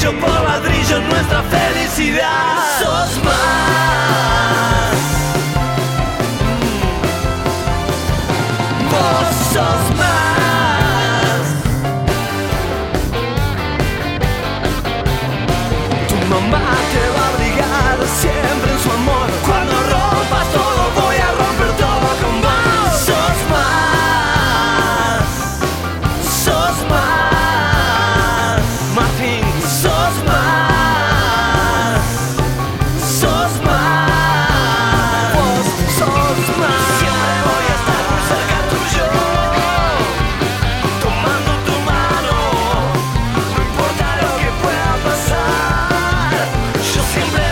ladrillo por ladrillo nuestra felicidad. Sos más. Vos sos más. Tu mamá te va a abrigar siempre en su amor. Cuando rompas todo voy a romper todo con vos. Sos más. Sos más. Martín, sos más. Sos más. Vos sos más. Siempre voy a estar muy cerca tuyo, tomando tu mano. No importa lo que pueda pasar, yo siempre